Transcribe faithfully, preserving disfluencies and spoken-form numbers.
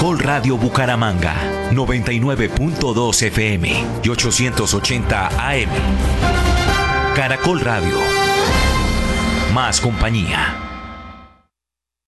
Caracol Radio Bucaramanga, noventa y nueve punto dos F M y ochocientos ochenta A M. Caracol Radio. Más compañía.